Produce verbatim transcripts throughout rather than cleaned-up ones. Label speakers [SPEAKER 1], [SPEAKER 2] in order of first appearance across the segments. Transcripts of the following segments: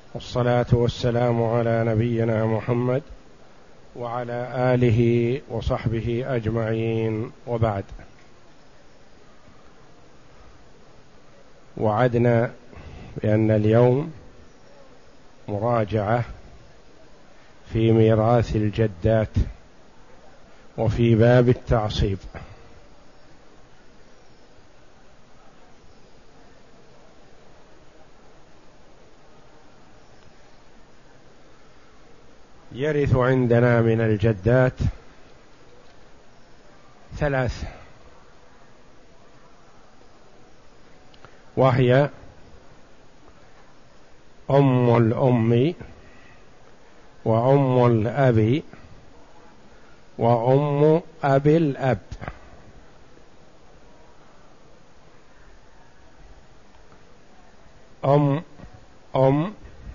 [SPEAKER 1] والصلاة والسلام على نبينا محمد وعلى آله وصحبه أجمعين، وبعد. وعدنا بأن اليوم مراجعة في ميراث الجدات وفي باب التعصيب. يرث عندنا من الجدات ثلاث، وهي أم الأم وأم الأب وأم أبي الأب. أم أم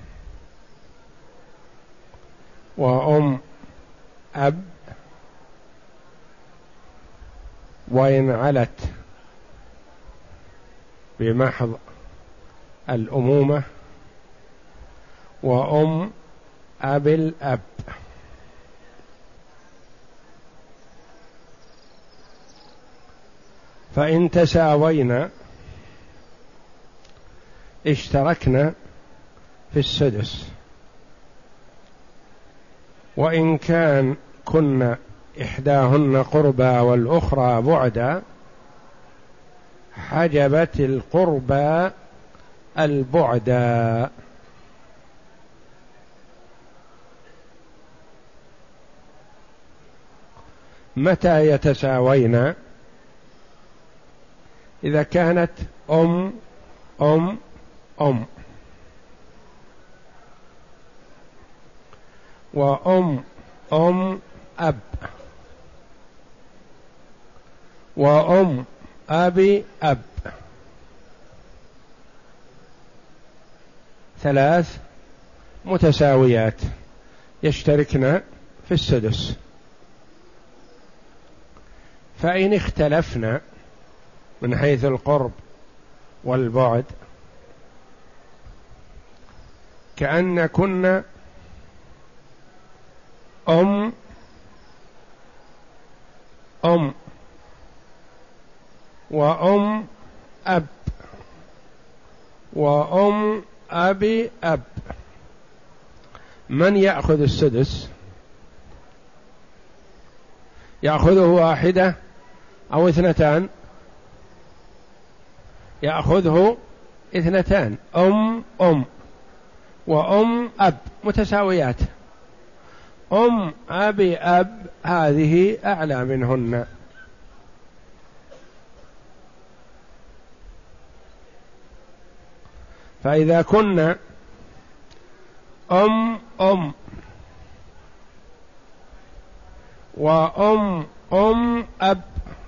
[SPEAKER 1] وأم أب، وإن علت بمحض الأمومة، وأم أبي الأب. فإن تساوينا اشتركنا في السدس، وإن كان كن إحداهن قربى والأخرى بعدا حجبت القربى البعدا. متى يتساوين؟ إذا كانت أم أم أم وأم أم أب وأم أبي أب، ثلاث متساويات يشتركن في السدس. فإن اختلفنا من حيث القرب والبعد، كأن كنا أم أم وأم أب وأم أبي أب، من يأخذ السدس؟ يأخذه واحدة أو اثنتان؟ يأخذه اثنتان، أم أم وأم أب متساويات. أم أبي أب هذه أعلى منهن. فإذا كنا أم أم وأم أم أب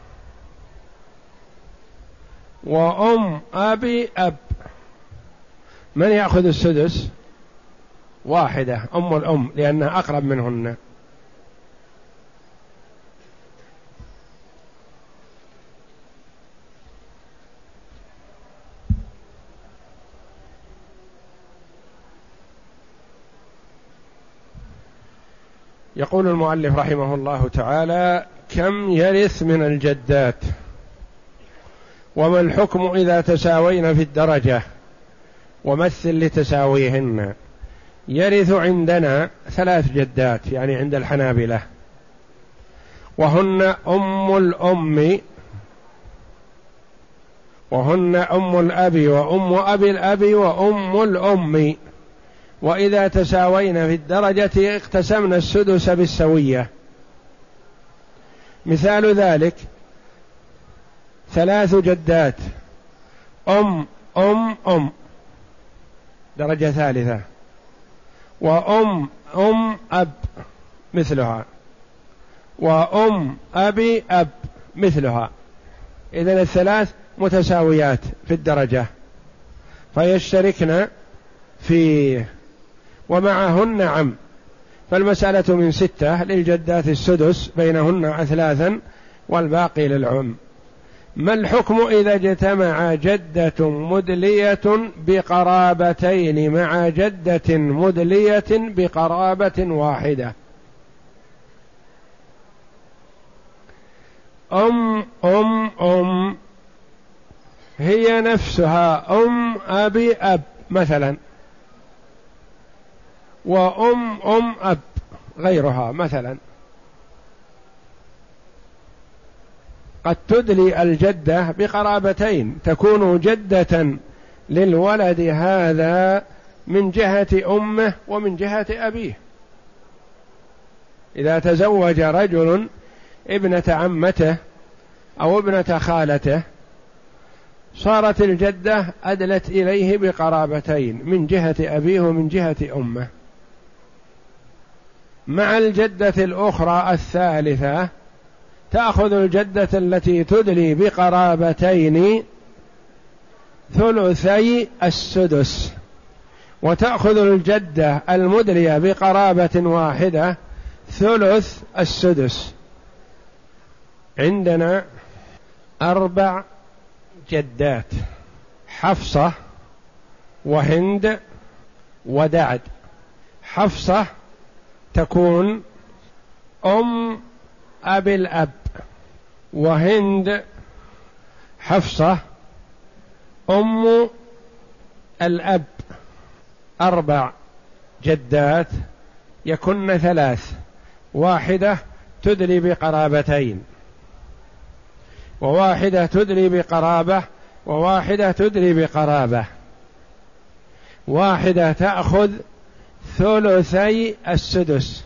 [SPEAKER 1] وأم أبي أب، من يأخذ السدس؟ واحدة، أم الأم، لأنها أقرب منهن. يقول المؤلف رحمه الله تعالى: كم يرث من الجدات؟ وما الحكم إذا تساوين في الدرجة؟ ومثل لتساويهن. يرث عندنا ثلاث جدات، يعني عند الحنابلة، وهن أم الأم وهن أم الأب وأم أبي الأب وأم الأم. وإذا تساوين في الدرجة اقتسمنا السدس بالسوية. مثال ذلك ثلاث جدات، أم أم أم درجة ثالثة، وأم أم أب مثلها، وأم أبي أب مثلها. إذن الثلاث متساويات في الدرجة فيشتركن فيه، ومعهن عم، فالمسألة من ستة، للجدات السدس بينهن ثلاثا والباقي للعم. ما الحكم إذا اجتمع جدة مدلية بقرابتين مع جدة مدلية بقرابة واحدة؟ أم أم أم هي نفسها أم أبي أب مثلا، وأم أم أب غيرها مثلا. قد تدلي الجدة بقرابتين، تكون جدة للولد هذا من جهة أمه ومن جهة أبيه. إذا تزوج رجل ابنة عمته أو ابنة خالته صارت الجدة أدلت إليه بقرابتين من جهة أبيه ومن جهة أمه. مع الجدة الأخرى الثالثة تأخذ الجدة التي تدلي بقرابتين ثلثي السدس، وتأخذ الجدة المدلية بقرابة واحدة ثلث السدس. عندنا أربع جدات: حفصة وهند ودعد. حفصة تكون أم أبي الأب، وهند حفصة أم الأب. أربع جدات يكن ثلاث، واحدة تدلي بقرابتين، وواحدة تدلي بقرابة، وواحدة تدلي بقرابة. واحدة تأخذ ثلثي السدس،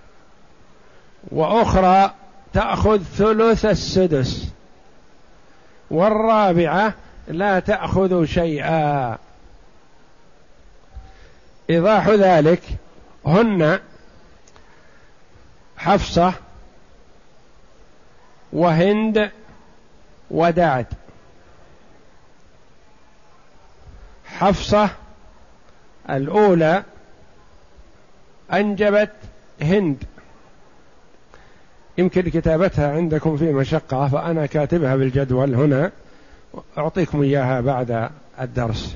[SPEAKER 1] وأخرى تأخذ ثلث السدس، والرابعة لا تأخذ شيئا. إيضاح ذلك: هن حفصة وهند ودعد. حفصة الأولى أنجبت هند، يمكن كتابتها عندكم في مشقة فأنا كاتبها بالجدول هنا، أعطيكم إياها بعد الدرس.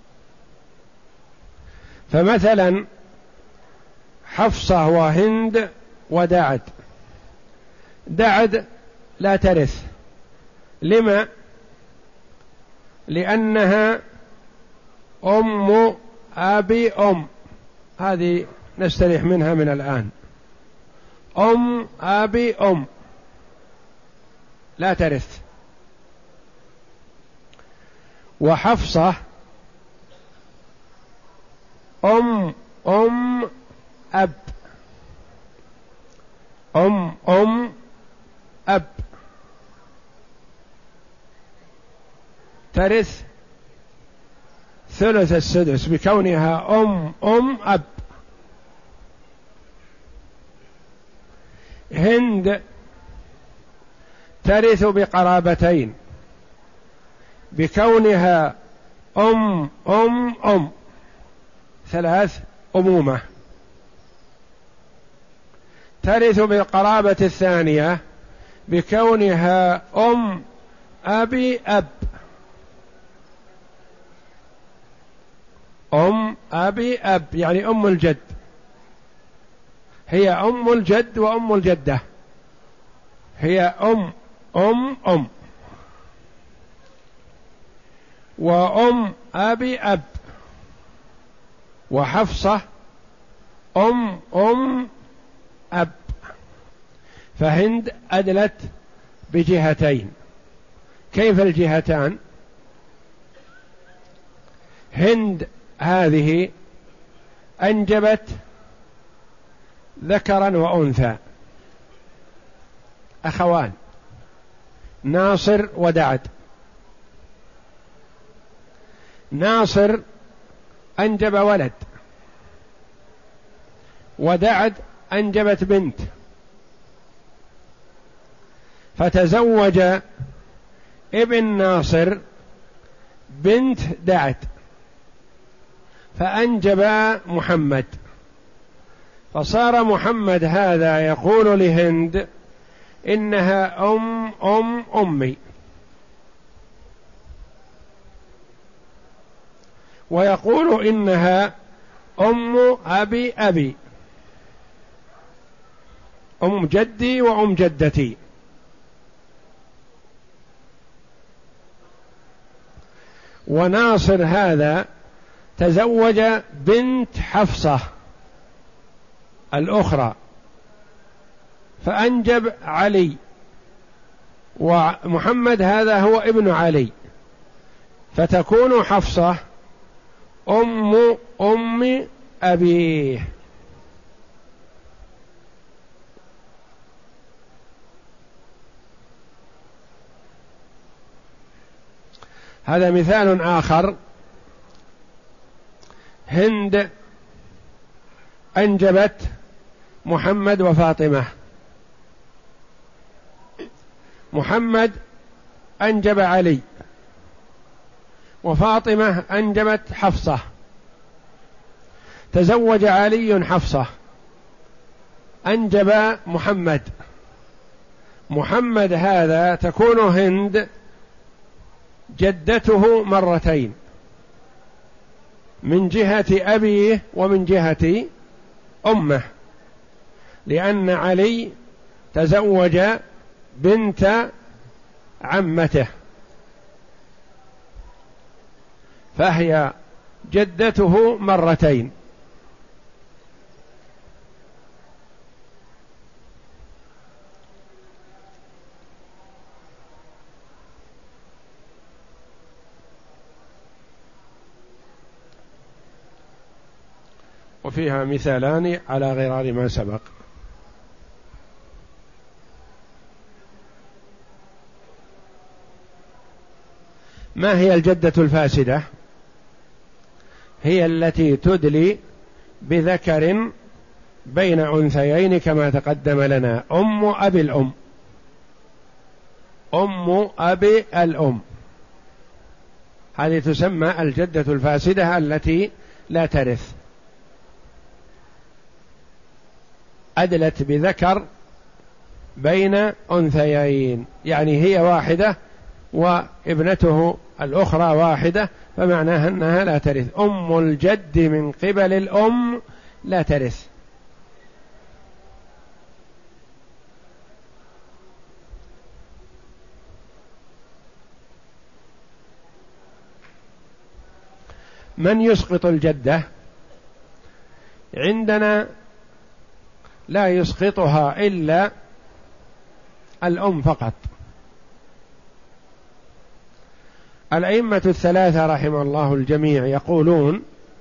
[SPEAKER 1] فمثلا حفصة وهند ودعد. دعد لا ترث. لما؟ لأنها أم أبي أم، هذه نستريح منها من الآن. أم أبي أم لا ترث. وحفصة أم أم أب، أم أم أب ترث ثلث السدس بكونها أم أم أب. هند ترث بقرابتين بكونها أم أم أم، ثلاث أمومة. ترث بالقرابة الثانية بكونها أم أبي أب، أم أبي أب يعني أم الجد، هي أم الجد وأم الجدة، هي أم أم أم. وأم أبي أب. وحفصة أم أم أب. فهند أدلت بجهتين. كيف الجهتان؟ هند هذه أنجبت ذكرا وأنثى أخوان، ناصر ودعد. ناصر أنجب ولد، ودعد أنجبت بنت، فتزوج ابن ناصر بنت دعد فأنجب محمد، فصار محمد هذا يقول لهند إنها أم أم أمي، ويقول إنها أم أبي أبي، أم جدي وأم جدتي. وناصر هذا تزوج بنت حفصة الأخرى فأنجب علي، ومحمد هذا هو ابن علي، فتكون حفصة أم أم أبيه. هذا مثال آخر. هند أنجبت محمد وفاطمة، محمد أنجب علي، وفاطمة أنجبت حفصة. تزوج علي حفصة، أنجب محمد. محمد هذا تكون هند جدته مرتين، من جهة أبيه ومن جهة أمه، لأن علي تزوج بنت عمته، فهي جدته مرتين. وفيها مثالان على غرار ما سبق. ما هي الجدة الفاسدة؟ هي التي تدلي بذكر بين أنثيين كما تقدم لنا، أم أبي الأم، أم أبي الأم، هذه تسمى الجدة الفاسدة التي لا ترث، أدلت بذكر بين أنثيين، يعني هي واحدة وابنته الأخرى واحدة، فمعناها أنها لا ترث. أم الجد من قبل الأم لا ترث. من يسقط الجدة؟ عندنا لا يسقطها إلا الأم فقط. الأئمة الثلاثة رحمه الله الجميع يقولون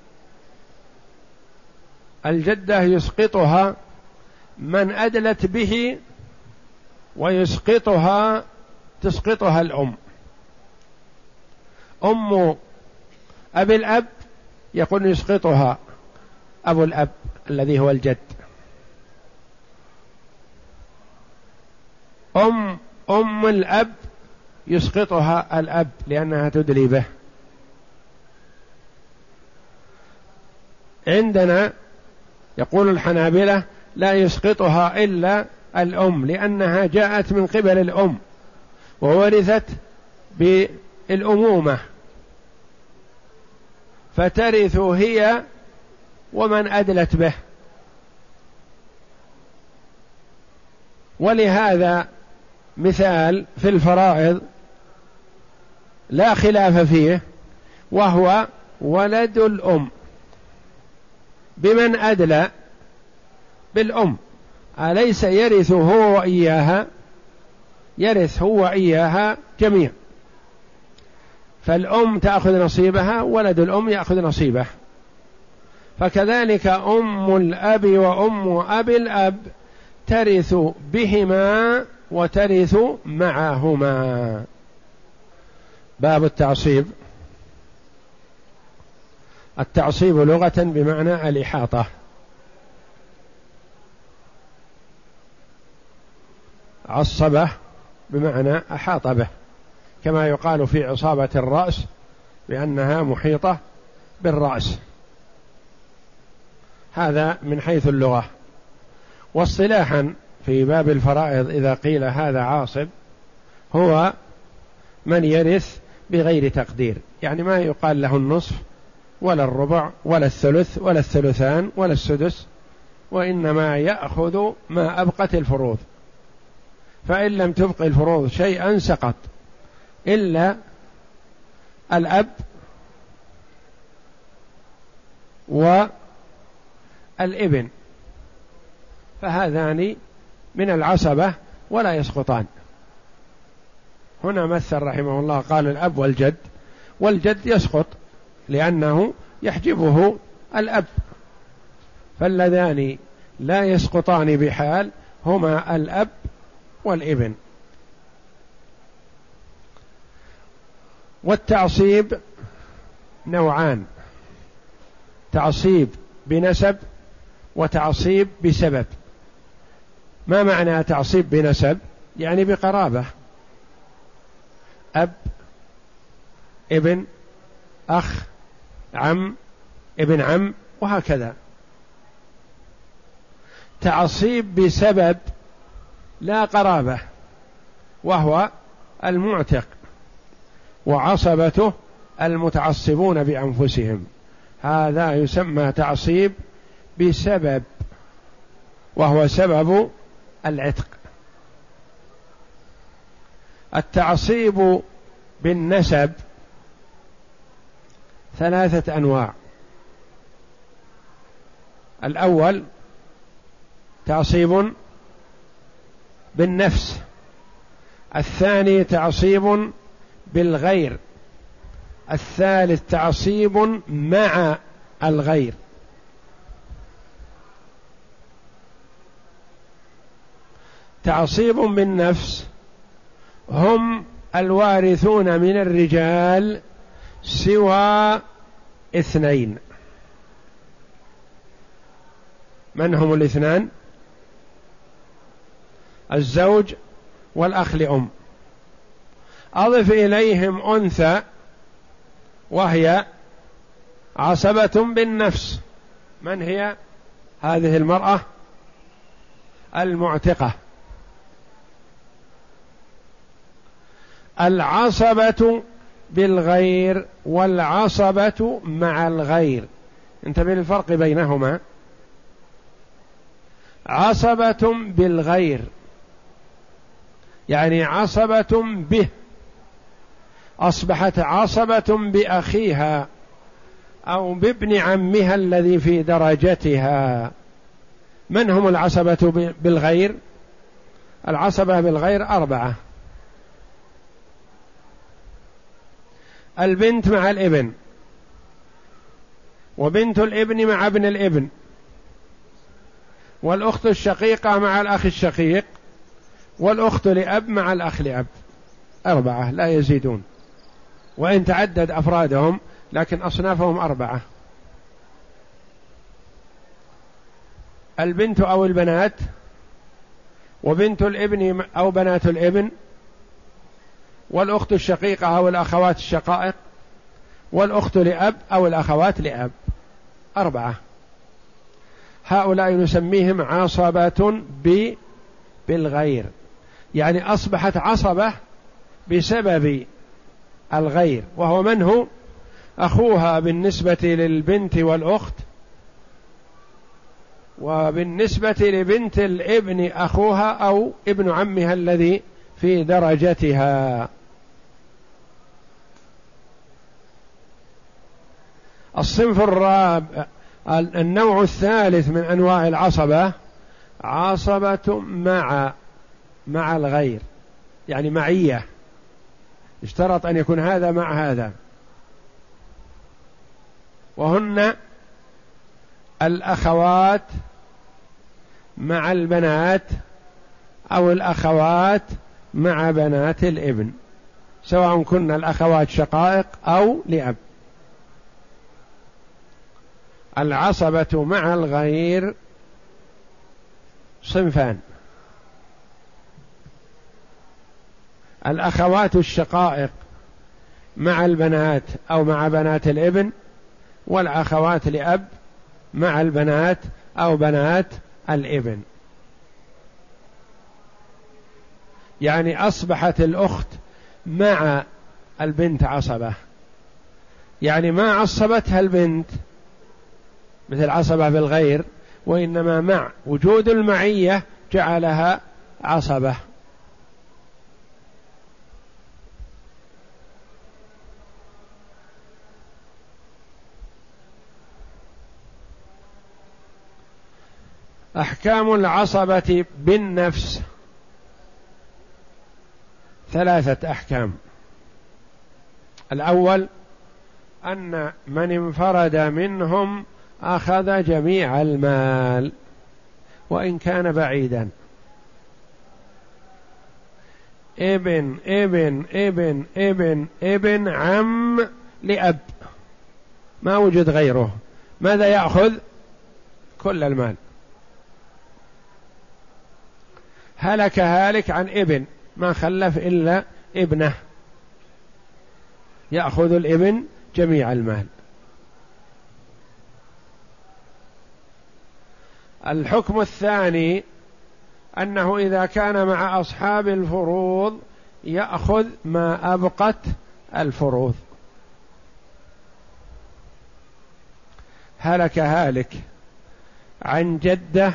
[SPEAKER 1] الجدة يسقطها من أدلت به، ويسقطها تسقطها الأم. أم أبي الأب يقول يسقطها أبو الأب الذي هو الجد. أم أم الأب يسقطها الأب لأنها تدلي به. عندنا يقول الحنابلة لا يسقطها إلا الأم، لأنها جاءت من قبل الأم وورثت بالأمومة، فترث هي ومن أدلت به. ولهذا مثال في الفرائض لا خلاف فيه، وهو ولد الأم بمن أدلى بالأم، أليس يرث هو وإياها؟ يرث هو وإياها جميع، فالأم تأخذ نصيبها، ولد الأم يأخذ نصيبه. فكذلك أم الأب وأم أبي الأب ترث بهما وترث معهما. باب التعصيب. التعصيب لغة بمعنى الإحاطة. عصبه بمعنى أحاط به، كما يقال في عصابة الرأس بأنها محيطة بالرأس، هذا من حيث اللغة. واصطلاحا في باب الفرائض إذا قيل هذا عاصب هو من يرث بغير تقدير، يعني ما يقال له النصف ولا الربع ولا الثلث ولا الثلثان ولا السدس، وإنما يأخذ ما أبقت الفروض، فإن لم تبق الفروض شيئا سقط إلا الأب والابن، فهذان من العصبة ولا يسقطان. هنا مثل رحمه الله قال الأب والجد، والجد يسقط لأنه يحجبه الأب، فاللذان لا يسقطان بحال هما الأب والابن. والتعصيب نوعان: تعصيب بنسب وتعصيب بسبب. ما معنى تعصيب بنسب؟ يعني بقرابة، أب ابن أخ عم ابن عم وهكذا. تعصيب بسبب لا قرابة، وهو المعتق وعصبته المتعصبون بأنفسهم، هذا يسمى تعصيب بسبب، وهو سبب العتق. التعصيب بالنسب ثلاثة أنواع: الأول تعصيب بالنفس، الثاني تعصيب بالغير، الثالث تعصيب مع الغير. تعصيب بالنفس هم الوارثون من الرجال سوى اثنين. من هم الاثنان؟ الزوج والأخ لأم، أضف إليهم أنثى وهي عصبة بالنفس. من هي هذه المرأة؟ المعتقة. العصبة بالغير والعصبة مع الغير، انتبه للفرق بينهما. عصبة بالغير يعني عصبة به، أصبحت عصبة بأخيها أو بابن عمها الذي في درجتها. من هم العصبة بالغير؟ العصبة بالغير أربعة: البنت مع الابن، وبنت الابن مع ابن الابن، والأخت الشقيقة مع الأخ الشقيق، والأخت لأب مع الأخ لأب. أربعة لا يزيدون، وإن تعدد أفرادهم لكن أصنافهم أربعة: البنت أو البنات، وبنت الابن أو بنات الابن، والأخت الشقيقة أو الأخوات الشقائق، والأخت لأب أو الأخوات لأب. أربعة. هؤلاء نسميهم عصبة بالغير، يعني أصبحت عصبة بسبب الغير، وهو من هو؟ أخوها بالنسبة للبنت والأخت، وبالنسبة لبنت الابن أخوها أو ابن عمها الذي في درجتها. الصنف الرابع، النوع الثالث من أنواع العصبة، عصبة مع مع الغير، يعني معية، اشترط أن يكون هذا مع هذا، وهن الأخوات مع البنات أو الأخوات مع بنات الابن، سواء كن الأخوات شقائق أو لأب. العصبة مع الغير صنفان: الأخوات الشقائق مع البنات أو مع بنات الابن، والأخوات لأب مع البنات أو بنات الابن. يعني أصبحت الأخت مع البنت عصبة، يعني ما عصبتها البنت مثل عصبة بالغير، وإنما مع وجود المعية جعلها عصبة. أحكام العصبة بالنفس ثلاثة أحكام. الأول أن من انفرد منهم أخذ جميع المال وإن كان بعيدا، ابن ابن ابن ابن ابن عم لأب ما وجد غيره، ماذا يأخذ؟ كل المال. هلك هالك عن ابن ما خلف إلا ابنه، يأخذ الابن جميع المال. الحكم الثاني أنه إذا كان مع أصحاب الفروض يأخذ ما أبقت الفروض. هلك هالك عن جدة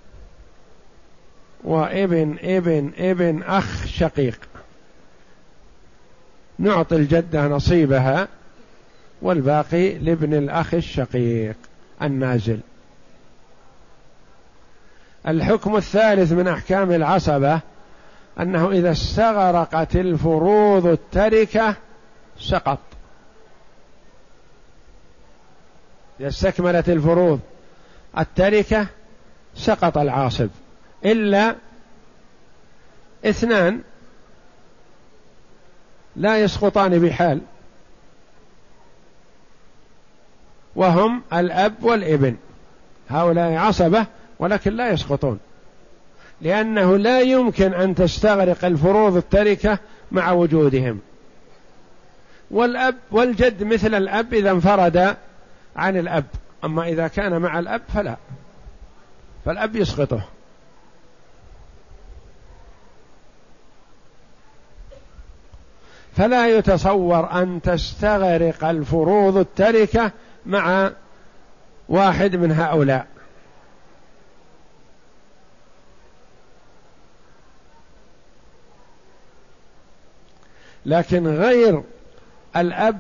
[SPEAKER 1] وابن ابن ابن أخ شقيق، نعطي الجدة نصيبها والباقي لابن الأخ الشقيق النازل. الحكم الثالث من أحكام العصبة أنه إذا استغرقت الفروض التركة سقط، إذا استكملت الفروض التركة سقط العاصب إلا اثنان لا يسقطان بحال، وهم الأب والابن، هؤلاء عصبة ولكن لا يسقطون، لأنه لا يمكن أن تستغرق الفروض التركة مع وجودهم. والأب والجد مثل الأب إذا انفرد عن الأب، أما إذا كان مع الأب فلا، فالأب يسقطه. فلا يتصور أن تستغرق الفروض التركة مع واحد من هؤلاء. لكن غير الأب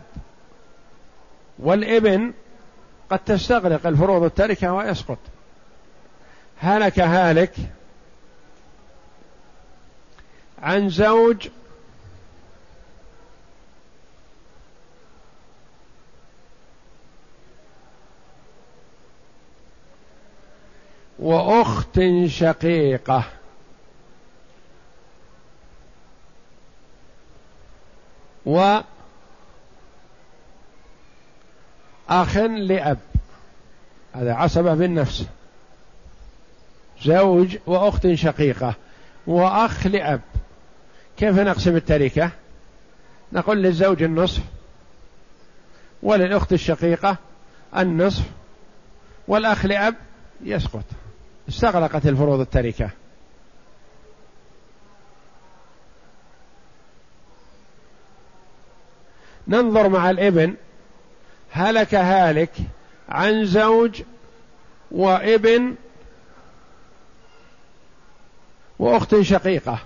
[SPEAKER 1] والابن قد تستغرق الفروض التركة ويسقط. هلك هالك عن زوج وأخت شقيقة وأخ لأب، هذا عصبة بالنفس، زوج وأخت شقيقة وأخ لأب. كيف نقسم التركة؟ نقول للزوج النصف وللأخت الشقيقة النصف والأخ لأب يسقط، استغرقت الفروض التركة. ننظر مع الابن. هلك هالك عن زوج وابن وأخت شقيقة،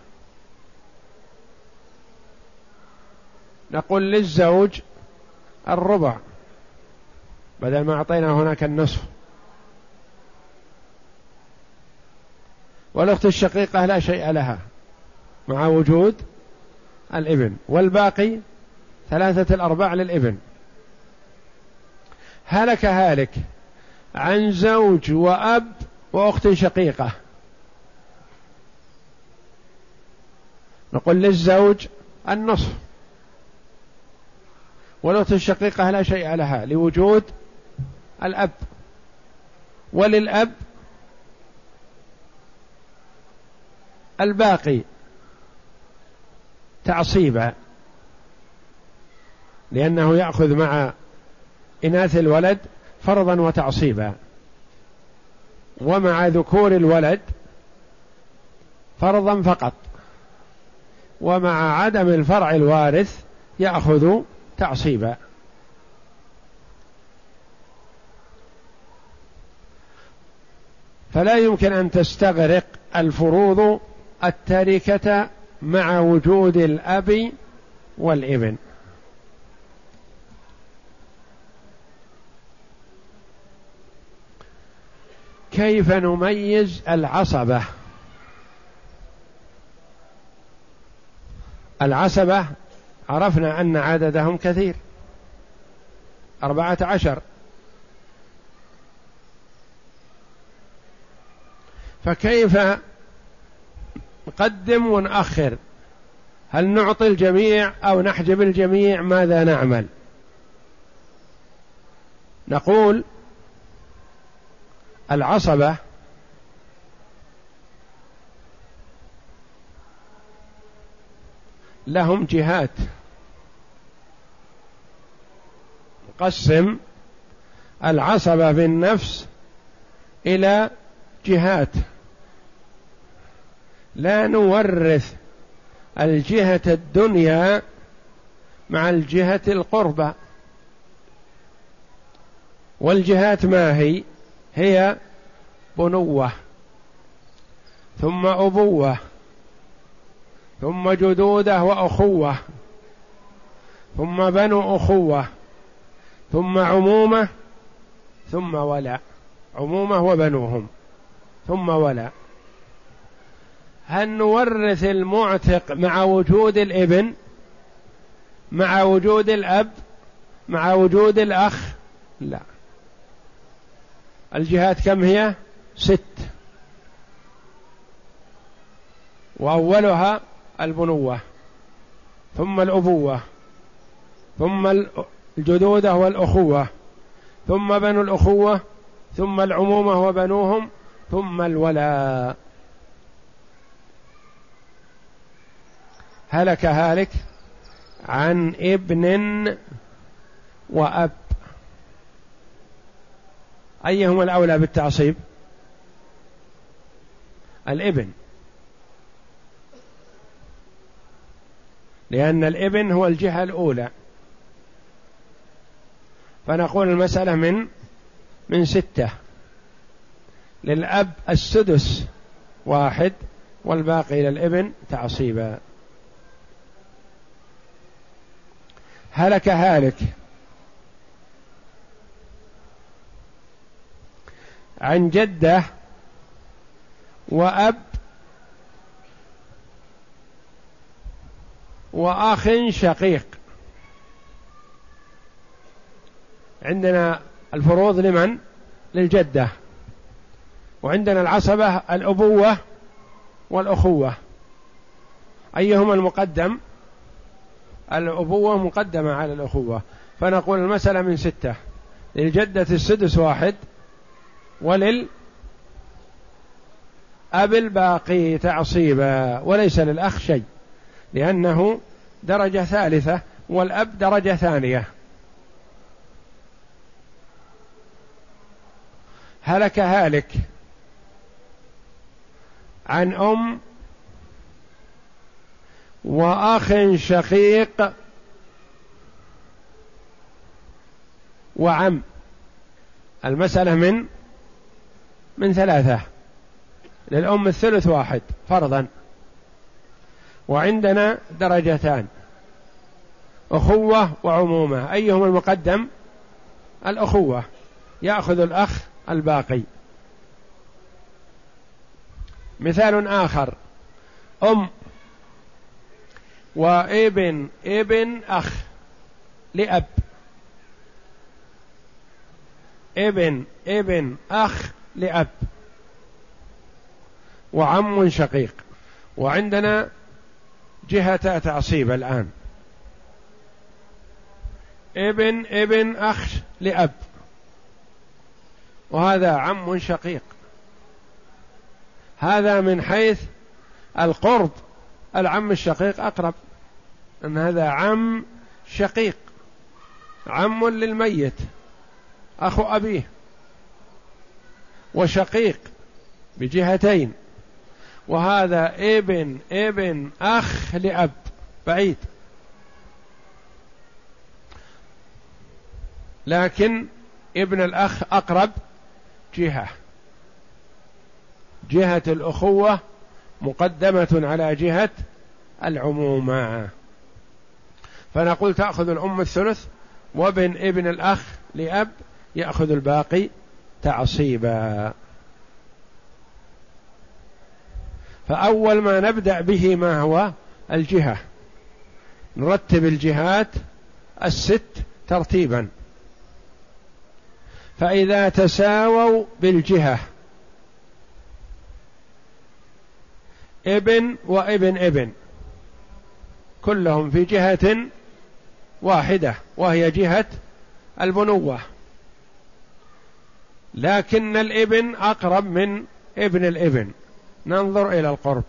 [SPEAKER 1] نقول للزوج الربع بدل ما أعطينا هناك النصف، والأخت الشقيقة لا شيء لها مع وجود الابن، والباقي ثلاثة الأرباع للابن. هلك هالك عن زوج وأب وأخت شقيقة، نقول للزوج النصف والأخت الشقيقة لا شيء لها لوجود الأب، وللأب الباقي تعصيبا، لأنه يأخذ مع إناث الولد فرضا وتعصيبا، ومع ذكور الولد فرضا فقط، ومع عدم الفرع الوارث يأخذ تعصيبا. فلا يمكن أن تستغرق الفروض التركة مع وجود الأب والابن. كيف نميز العصبة؟ العصبة عرفنا أن عددهم كثير، أربعة عشر، فكيف نقدم ونأخر؟ هل نعطي الجميع أو نحجب الجميع؟ ماذا نعمل؟ نقول العصبة لهم جهات، نقسم العصبة بالنفس إلى جهات، لا نورث الجهة الدنيا مع الجهة القربى. والجهات ما هي؟ هي بنوة، ثم أبوة، ثم جدودة وأخوة، ثم بنو أخوة، ثم عمومة، ثم ولاء، عمومة وبنوهم، ثم ولاء. هل نورث المعتق مع وجود الابن، مع وجود الأب، مع وجود الأخ؟ لا. الجهات كم هي؟ ست، وأولها البنوة، ثم الأبوة، ثم الجدودة والأخوة، ثم بنو الأخوة، ثم العمومة وبنوهم، ثم الولاء. هلك هالك عن ابن وأب، أيهما الأولى بالتعصيب؟ الابن، لأن الابن هو الجهة الأولى. فنقول المسألة من من ستة، للأب السدس واحد، والباقي للابن تعصيبا. هلك هالك عن جدة وأب وأخ شقيق. عندنا الفروض لمن؟ للجدة، وعندنا العصبة الأبوة والأخوة، أيهما المقدم؟ الأبوة مقدمة على الأخوة. فنقول المسألة من ستة، للجدة السدس واحد، وللأب الباقي تعصيبا، وليس للأخ شيء، لأنه درجة ثالثة والأب درجة ثانية. هلك هالك عن أم وأخ شقيق وعم. المسألة من من ثلاثة، للأم الثلث واحد فرضا، وعندنا درجتان، أخوة وعمومة، أيهما المقدم؟ الأخوة، يأخذ الأخ الباقي. مثال آخر، أم وابن ابن أخ لأب، ابن ابن أخ لأب، وعم شقيق. وعندنا جهة تعصيب الآن، ابن ابن أخ لأب، وهذا عم شقيق. هذا من حيث القرب العم الشقيق أقرب، أن هذا عم شقيق، عم للميت أخو أبيه، وشقيق بجهتين، وهذا ابن ابن أخ لأب بعيد. لكن ابن الأخ أقرب جهة، جهة الأخوة مقدمة على جهة العمومة، فنقول تأخذ الأم الثلث، وابن ابن الأخ لأب يأخذ الباقي تعصيبا. فأول ما نبدأ به ما هو الجهة، نرتب الجهات الست ترتيبا. فإذا تساووا بالجهة ابن وابن ابن كلهم في جهة واحدة وهي جهة البنوة، لكن الابن أقرب من ابن الابن، ننظر إلى القرب.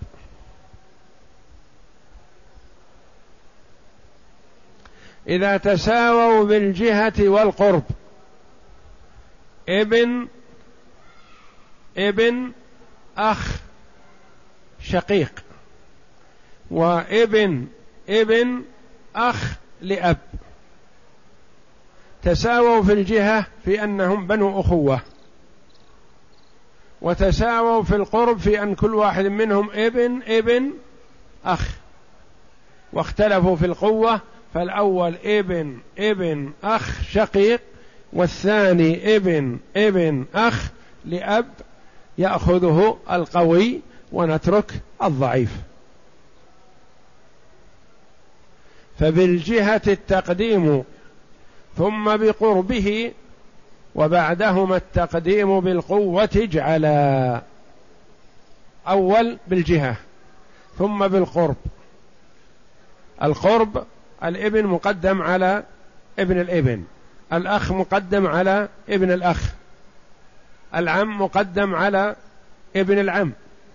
[SPEAKER 1] إذا تساووا بالجهة والقرب ابن ابن أخ شقيق وابن ابن أخ لأب، تساووا في الجهة في أنهم بنو أخوة، وتساووا في القرب في أن كل واحد منهم ابن ابن أخ، واختلفوا في القوة، فالأول ابن ابن أخ شقيق والثاني ابن ابن أخ لأب، يأخذه القوي ونترك الضعيف. فبالجهة التقديم ثم بقربه، وبعدهما التقديم بالقوة اجعلا. أول بالجهة ثم بالقرب. القرب الابن مقدم على ابن الابن، الأخ مقدم على ابن الأخ، العم مقدم على ابن العم.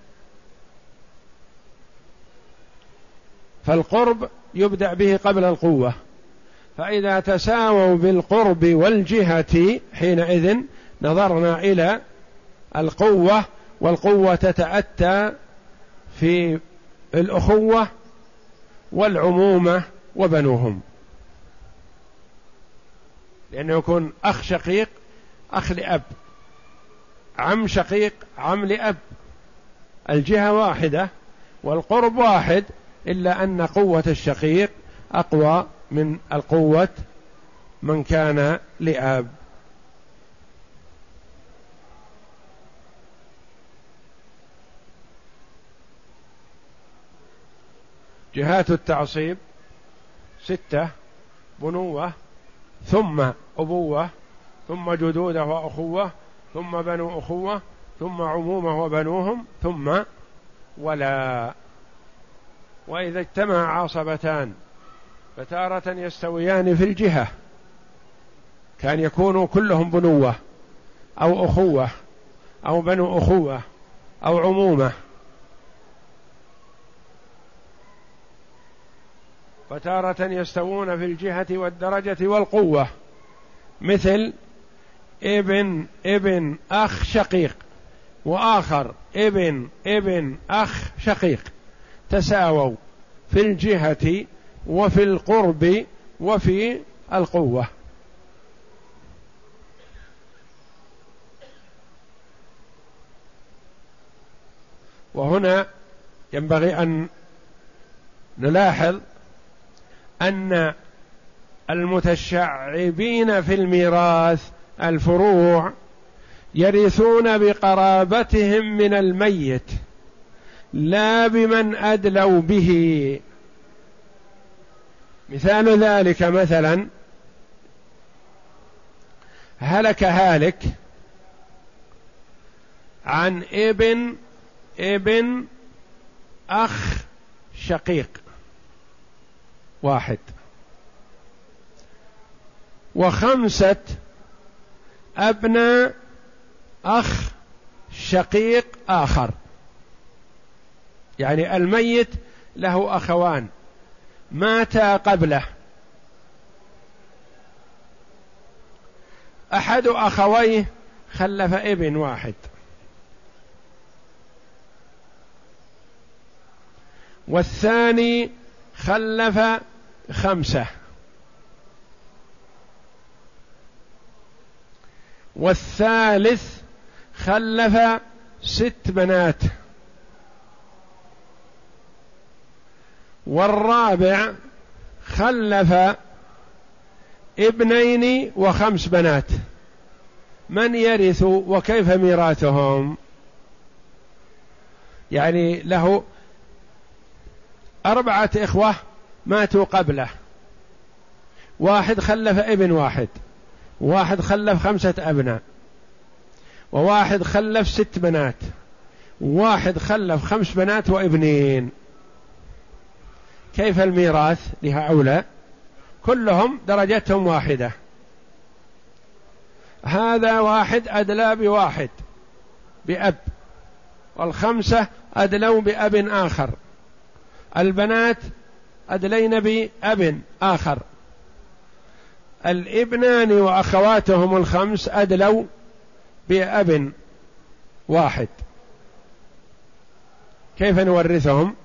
[SPEAKER 1] فالقرب يبدأ به قبل القوة، فإذا تساووا بالقرب والجهة حينئذ نظرنا إلى القوة، والقوة تتأتى في الأخوة والعمومة وبنوهم، لأنه يكون أخ شقيق أخ لأب، عم شقيق عم لأب، الجهة واحدة والقرب واحد، إلا أن قوة الشقيق أقوى من القوة من كان لأب. جهات التعصيب ستة: بنوة، ثم أبوة، ثم جدودة وأخوة، ثم بنو أخوة، ثم عمومة وبنوهم، ثم ولا. وإذا اجتمع عصبتان فتارة يستويان في الجهة، كان يكونوا كلهم بنوة أو أخوة أو بنو أخوة أو عمومة، فتارة يستوون في الجهة والدرجة والقوة، مثل ابن ابن أخ شقيق وآخر ابن ابن أخ شقيق، تساووا في الجهة وفي القرب وفي القوة. وهنا ينبغي أن نلاحظ أن المتشعبين في الميراث الفروع يرثون بقرابتهم من الميت لا بمن أدلوا به. مثال ذلك مثلا هلك هالك عن ابن ابن أخ شقيق واحد وخمسة أبناء أخ شقيق آخر، يعني الميت له أخوان ماتا قبله، أحد أخويه خلف ابن واحد والثاني خلف خمسة والثالث خلف ست بنات، والرابع خلف ابنين وخمس بنات، من يرث وكيف ميراثهم؟ يعني له أربعة إخوة ماتوا قبله، واحد خلف ابن واحد، واحد خلف خمسة أبناء، وواحد خلف ست بنات، واحد خلف خمس بنات وابنين، كيف الميراث لهؤلاء؟ كلهم درجتهم واحدة. هذا واحد أدلى بواحد بأب، والخمسة أدلوا بأب آخر، البنات أدلين بأب آخر، الابنان وأخواتهم الخمس أدلوا بأب واحد، كيف نورثهم؟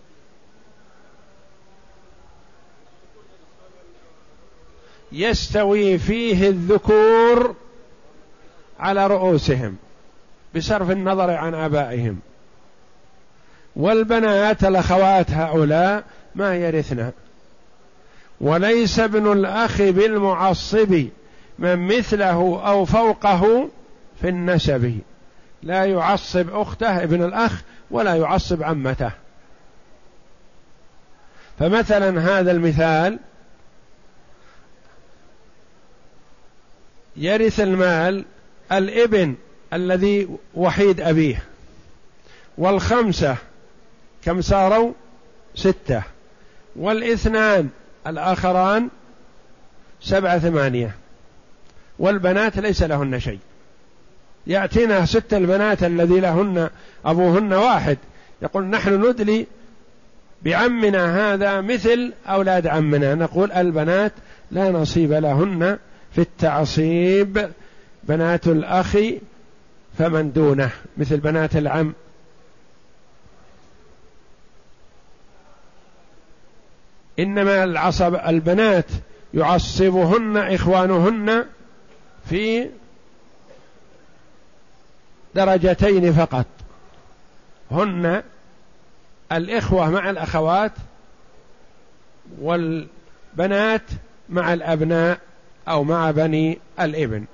[SPEAKER 1] يستوي فيه الذكور على رؤوسهم بصرف النظر عن آبائهم، والبنات الأخوات هؤلاء ما يرثن. وليس ابن الأخ بالمعصب من مثله أو فوقه في النسب، لا يعصب أخته ابن الأخ ولا يعصب عمته. فمثلا هذا المثال يرث المال الابن الذي وحيد أبيه، والخمسة كم صاروا؟ ستة، والاثنان الآخران سبعة ثمانية، والبنات ليس لهن شيء. يأتينا ست البنات الذي لهن أبوهن واحد، يقول نحن ندلي بعمنا هذا مثل أولاد عمنا، نقول البنات لا نصيب لهن في التعصيب، بنات الأخ فمن دونه مثل بنات العم. إنما العصب البنات يعصبهن إخوانهن في درجتين فقط، هن الإخوة مع الأخوات، والبنات مع الأبناء أو مع بني الابن.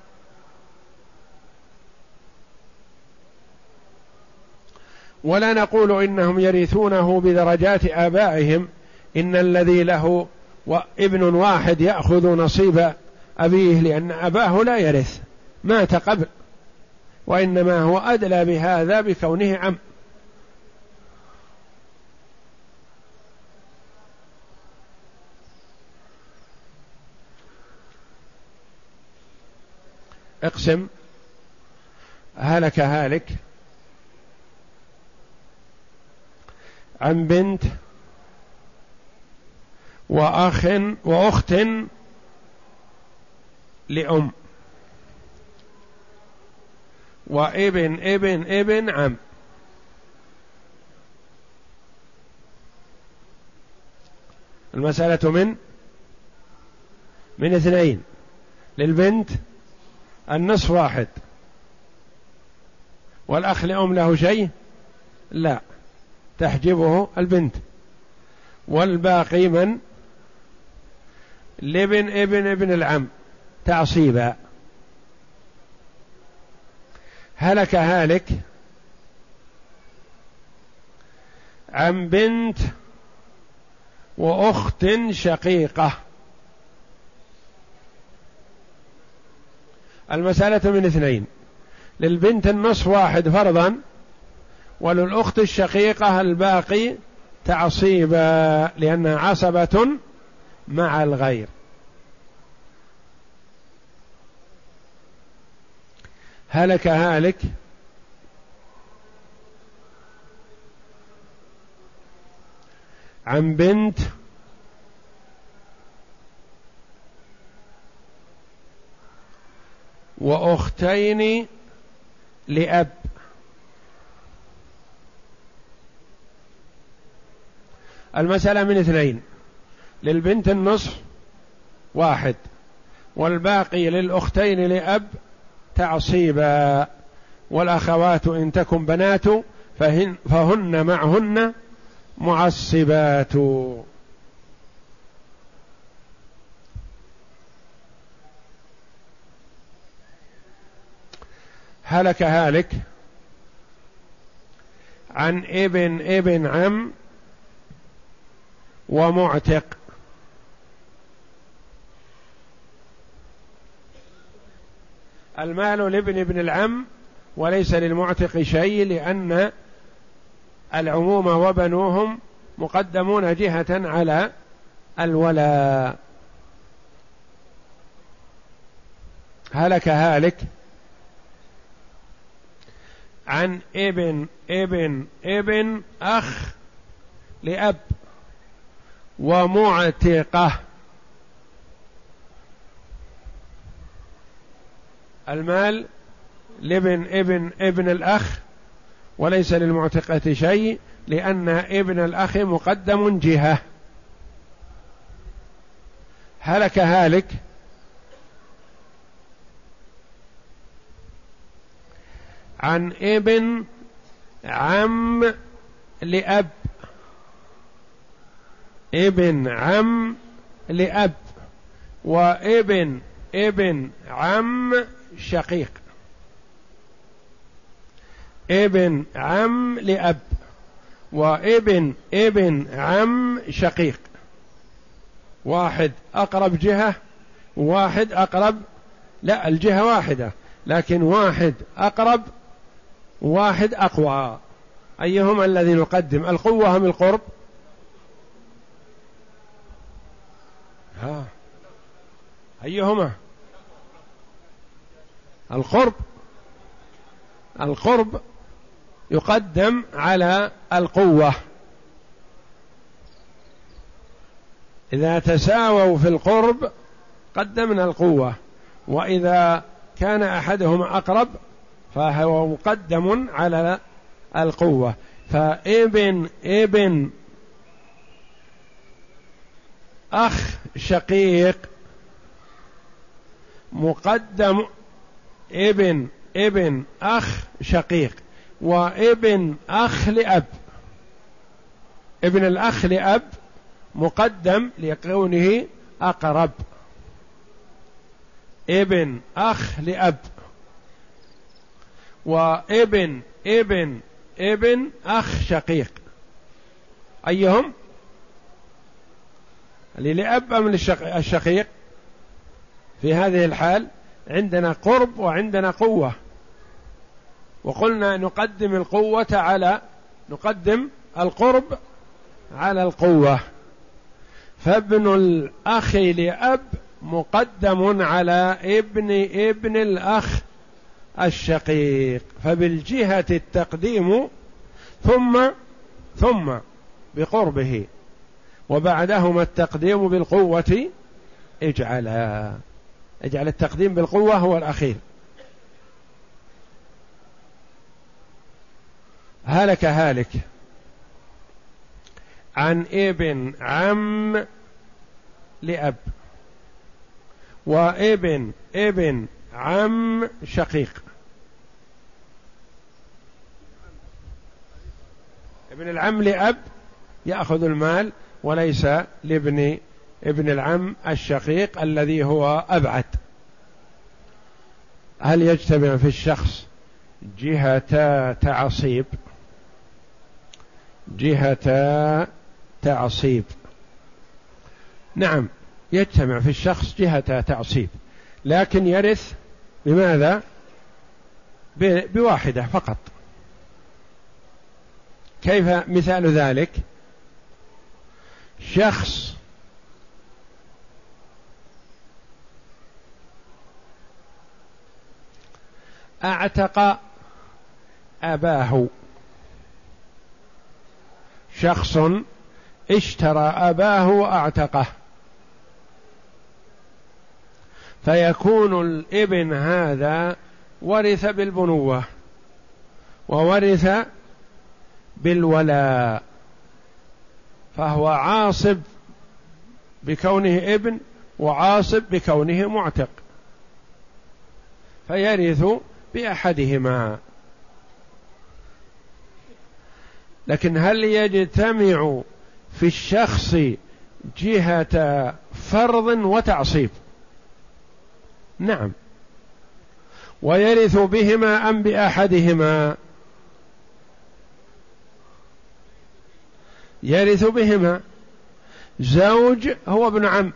[SPEAKER 1] ولا نقول إنهم يرثونه بدرجات آبائهم، إن الذي له ابن واحد يأخذ نصيب أبيه لأن أباه لا يرث مات قبل، وإنما هو أدلى بهذا بكونه عم. اقسم. هلك هالك عن بنت وأخ وأخت لأم وابن ابن ابن عم. المسألة من من اثنين، للبنت النصف واحد، والأخ لأم له شيء؟ لا، تحجبه البنت، والباقي من؟ لابن ابن ابن العم تعصيبا. هلك هالك عن بنت وأخت شقيقة. المسألة من اثنين، للبنت النصف واحد فرضا، وللأخت الشقيقة الباقي تعصيبا لأنها عصبة مع الغير. هلك هالك عن بنت وأختين لأب. المسألة من اثنين، للبنت النصف واحد، والباقي للأختين لأب تعصيبا، والأخوات إن تكن بنات فهن, فهن معهن معصبات. هلك هالك عن ابن ابن عم ومعتق. المال لابن ابن العم وليس للمعتق شيء، لأن العموم وبنوهم مقدمون جهة على الولاء. هلك هالك عن ابن ابن ابن أخ لأب ومعتقة. المال لابن ابن ابن الأخ وليس للمعتقة شيء، لأن ابن الأخ مقدم جهة. هلك هالك عن ابن عم لأب ابن عم لأب وابن ابن عم شقيق. ابن عم لأب وابن ابن عم شقيق، واحد أقرب جهة وواحد أقرب، لا الجهة واحدة لكن واحد أقرب واحد أقوى. أيهما الذي نقدم، القوة أم القرب؟ ها أيهما؟ القرب. القرب يقدم على القوة. إذا تساووا في القرب قدمنا القوة، وإذا كان أحدهما أقرب فهو مقدم على القوة. فابن ابن أخ شقيق مقدم، ابن ابن أخ شقيق وابن أخ لأب. ابن الأخ لأب مقدم لكونه أقرب، ابن أخ لأب وابن ابن ابن أخ شقيق. أيهم اللي لأب أم للشقيق؟ في هذه الحال عندنا قرب وعندنا قوة، وقلنا نقدم القوة على نقدم القرب على القوة. فابن الأخ لأب مقدم على ابن ابن الأخ الشقيق، فبالجهة التقديم ثم ثم بقربه، وبعدهما التقديم بالقوة. اجعلها اجعل التقديم بالقوة هو الأخير. هلك هالك عن ابن عم لأب وابن ابن عم شقيق. ابن العم لأب يأخذ المال وليس لابن ابن العم الشقيق الذي هو أبعد. هل يجتمع في الشخص جهة تعصيب؟ جهة تعصيب نعم يجتمع في الشخص جهة تعصيب، لكن يرث بماذا؟ بواحدة فقط. كيف مثال ذلك؟ شخص اعتق أباه، شخص اشترى أباه وأعتقه، فيكون الابن هذا ورث بالبنوة وورث بالولاء، فهو عاصب بكونه ابن وعاصب بكونه معتق، فيرث بأحدهما لكن هل يجتمع في الشخص جهة فرض وتعصيب؟ نعم. ويرث بهما أم بأحدهما؟ يرث بهما. زوج هو ابن عم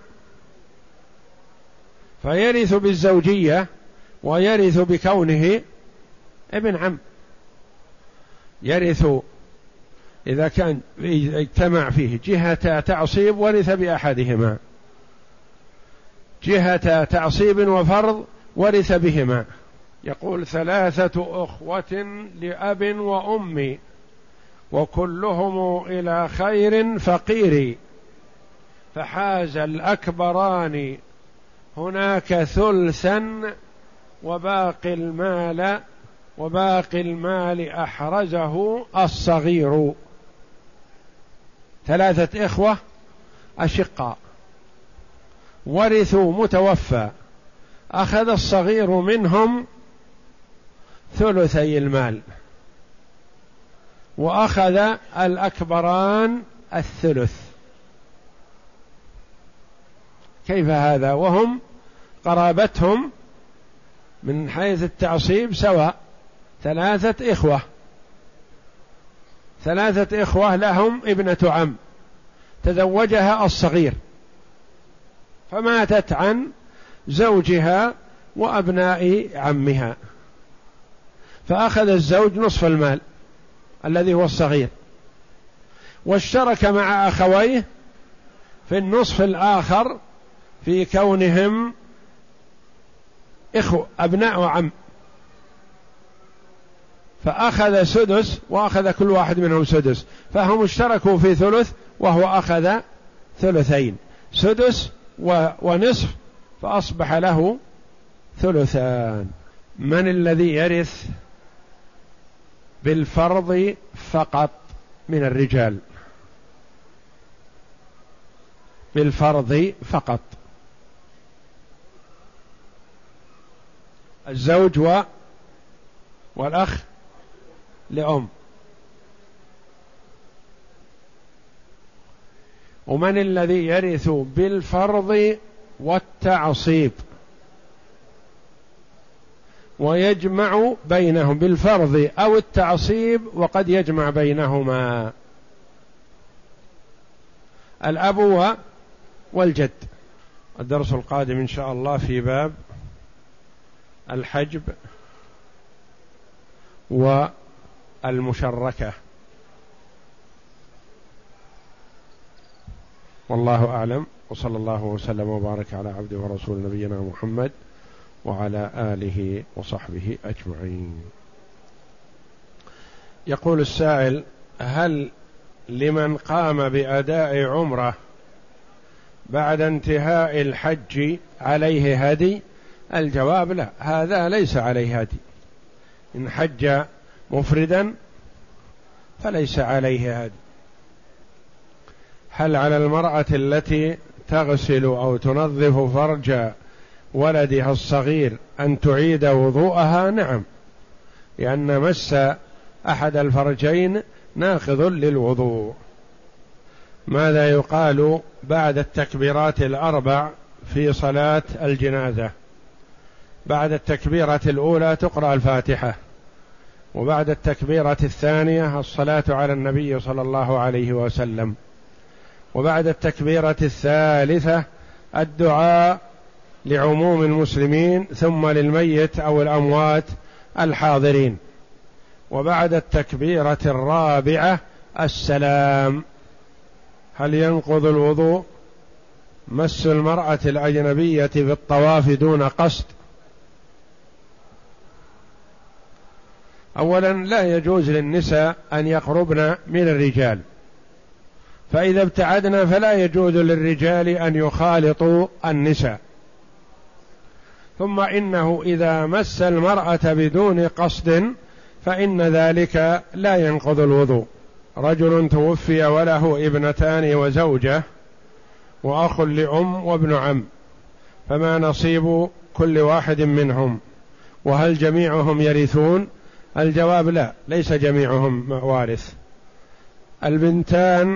[SPEAKER 1] فيرث بالزوجية ويرث بكونه ابن عم. يرث إذا كان اجتمع فيه جهة تعصيب ورث بأحدهما، جهة تعصيب وفرض ورث بهما. يقول: ثلاثة أخوة لأب وأم وكلهم إلى خير فقير، فحاز الأكبران هناك ثلثا وباقي المال وباقي المال أحرزه الصغير. ثلاثة إخوة أشقاء ورثوا متوفى، أخذ الصغير منهم ثلثي المال وأخذ الأكبران الثلث. كيف هذا وهم قرابتهم من حيث التعصيب سواء؟ ثلاثة إخوة، ثلاثة إخوة لهم ابنة عم تزوجها الصغير فماتت عن زوجها وأبناء عمها، فأخذ الزوج نصف المال الذي هو الصغير، واشترك مع أخويه في النصف الآخر في كونهم إخوة أبناء عم، فأخذ سدس وأخذ كل واحد منهم سدس، فهم اشتركوا في ثلث وهو أخذ ثلثين، سدس ونصف، فأصبح له ثلثان. من الذي يرث بالفرض فقط من الرجال؟ بالفرض فقط الزوج و والأخ لأم. ومن الذي يرث بالفرض والتعصيب ويجمع بينهم؟ بالفرض أو التعصيب وقد يجمع بينهما. الأب والجد. الدرس القادم إن شاء الله في باب الحجب والمشركة. والله أعلم، وصلى الله وسلم وبارك على عبده ورسول نبينا محمد وعلى آله وصحبه أجمعين. يقول السائل: هل لمن قام بأداء عمره بعد انتهاء الحج عليه هدي؟ الجواب: لا، هذا ليس عليه هدي. إن حج مفردا فليس عليه هدي. هل على المرأة التي تغسل أو تنظف فرج ولدها الصغير أن تعيد وضوءها؟ نعم، لأن مس أحد الفرجين ناقض للوضوء. ماذا يقال بعد التكبيرات الأربع في صلاة الجنازة؟ بعد التكبيرة الأولى تقرأ الفاتحة، وبعد التكبيرة الثانية الصلاة على النبي صلى الله عليه وسلم، وبعد التكبيرة الثالثة الدعاء لعموم المسلمين ثم للميت أو الأموات الحاضرين، وبعد التكبيرة الرابعة السلام. هل ينقض الوضوء مس المرأة الأجنبية في الطواف دون قصد؟ أولا لا يجوز للنساء أن يقربن من الرجال، فإذا ابتعدنا فلا يجوز للرجال أن يخالطوا النساء. ثم إنه إذا مس المرأة بدون قصد فإن ذلك لا ينقض الوضوء. رجل توفي وله ابنتان وزوجة وأخ لأم وابن عم، فما نصيب كل واحد منهم؟ وهل جميعهم يرثون؟ الجواب: لا، ليس جميعهم وارث، البنتان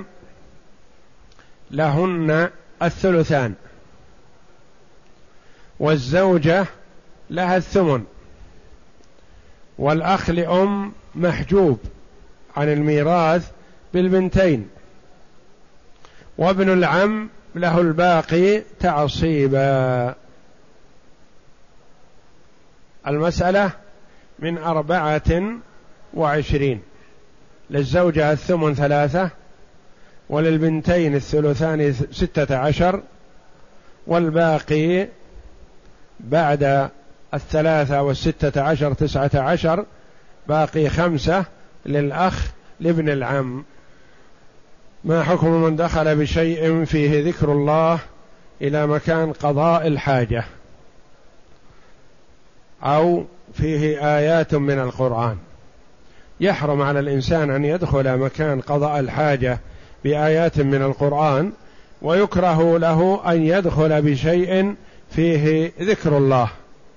[SPEAKER 1] لهن الثلثان، والزوجة لها الثمن، والأخ لأم محجوب عن الميراث بالبنتين، وابن العم له الباقي تعصيبا. المسألة من أربعة وعشرين، للزوجة الثمن ثلاثة، وللبنتين الثلثان ستة عشر، والباقي بعد الثلاثة والستة عشر تسعة عشر، باقي خمسة للأخ لابن العم. ما حكم من دخل بشيء فيه ذكر الله إلى مكان قضاء الحاجة أو فيه آيات من القرآن؟ يحرم على الإنسان أن يدخل مكان قضاء الحاجة بآيات من القرآن، ويكره له أن يدخل بشيء فيه ذكر الله،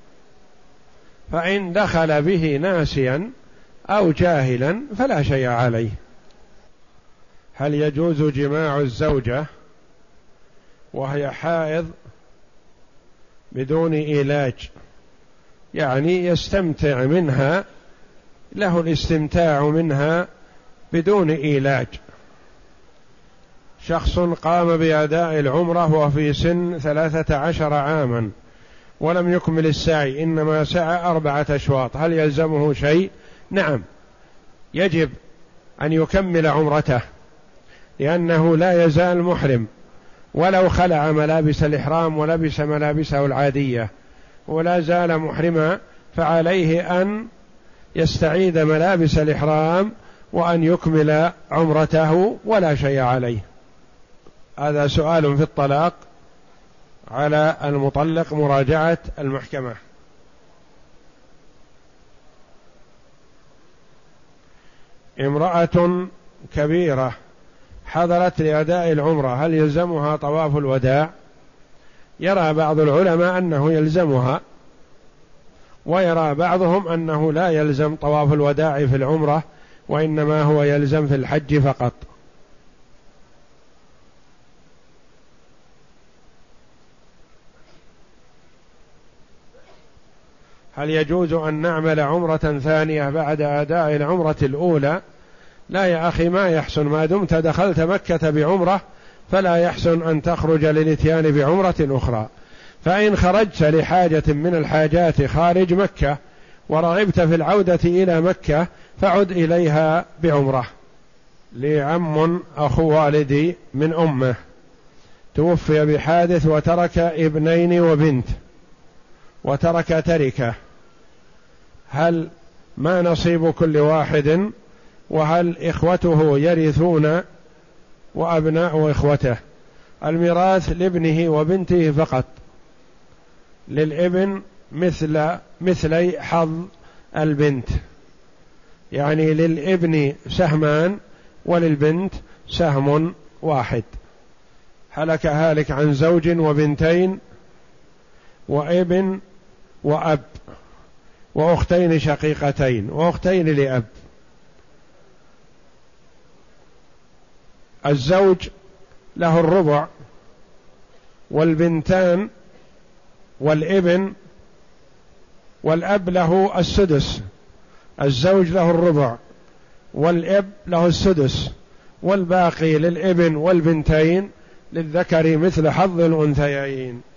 [SPEAKER 1] فإن دخل به ناسيا أو جاهلا فلا شيء عليه. هل يجوز جماع الزوجة وهي حائض بدون علاج؟ يعني يستمتع منها، له الاستمتاع منها بدون علاج. شخص قام بأداء العمرة وهو في سن ثلاثة عشر عاما ولم يكمل السعي، إنما سعى أربعة أشواط، هل يلزمه شيء؟ نعم، يجب أن يكمل عمرته، لأنه لا يزال محرم، ولو خلع ملابس الإحرام ولبس ملابسه العادية ولا زال محرما، فعليه أن يستعيد ملابس الإحرام وأن يكمل عمرته ولا شيء عليه. هذا سؤال في الطلاق، على المطلق مراجعة المحكمة. امرأة كبيرة حضرت لأداء العمرة، هل يلزمها طواف الوداع؟ يرى بعض العلماء أنه يلزمها، ويرى بعضهم أنه لا يلزم طواف الوداع في العمرة، وإنما هو يلزم في الحج فقط. هل يجوز أن نعمل عمرة ثانية بعد أداء العمرة الأولى؟ لا يا أخي، ما يحسن، ما دمت دخلت مكة بعمرة فلا يحسن أن تخرج للإتيان بعمرة أخرى. فإن خرجت لحاجة من الحاجات خارج مكة ورغبت في العودة إلى مكة فعد إليها بعمرة. لي عم أخو والدي من أمه توفي بحادث وترك ابنين وبنت وترك تركة، هل ما نصيب كل واحد؟ وهل إخوته يرثون وأبناء إخوته؟ الميراث لابنه وبنته فقط، للابن مثل مثلي حظ البنت، يعني للابن سهمان وللبنت سهم واحد. هلك هالك عن زوج وبنتين وابن وأب وأختين شقيقتين وأختين لأب. الزوج له الربع، والبنتان والابن والأب له السدس. الزوج له الربع والأب له السدس، والباقي للابن والبنتين، للذكر مثل حظ الأنثيين.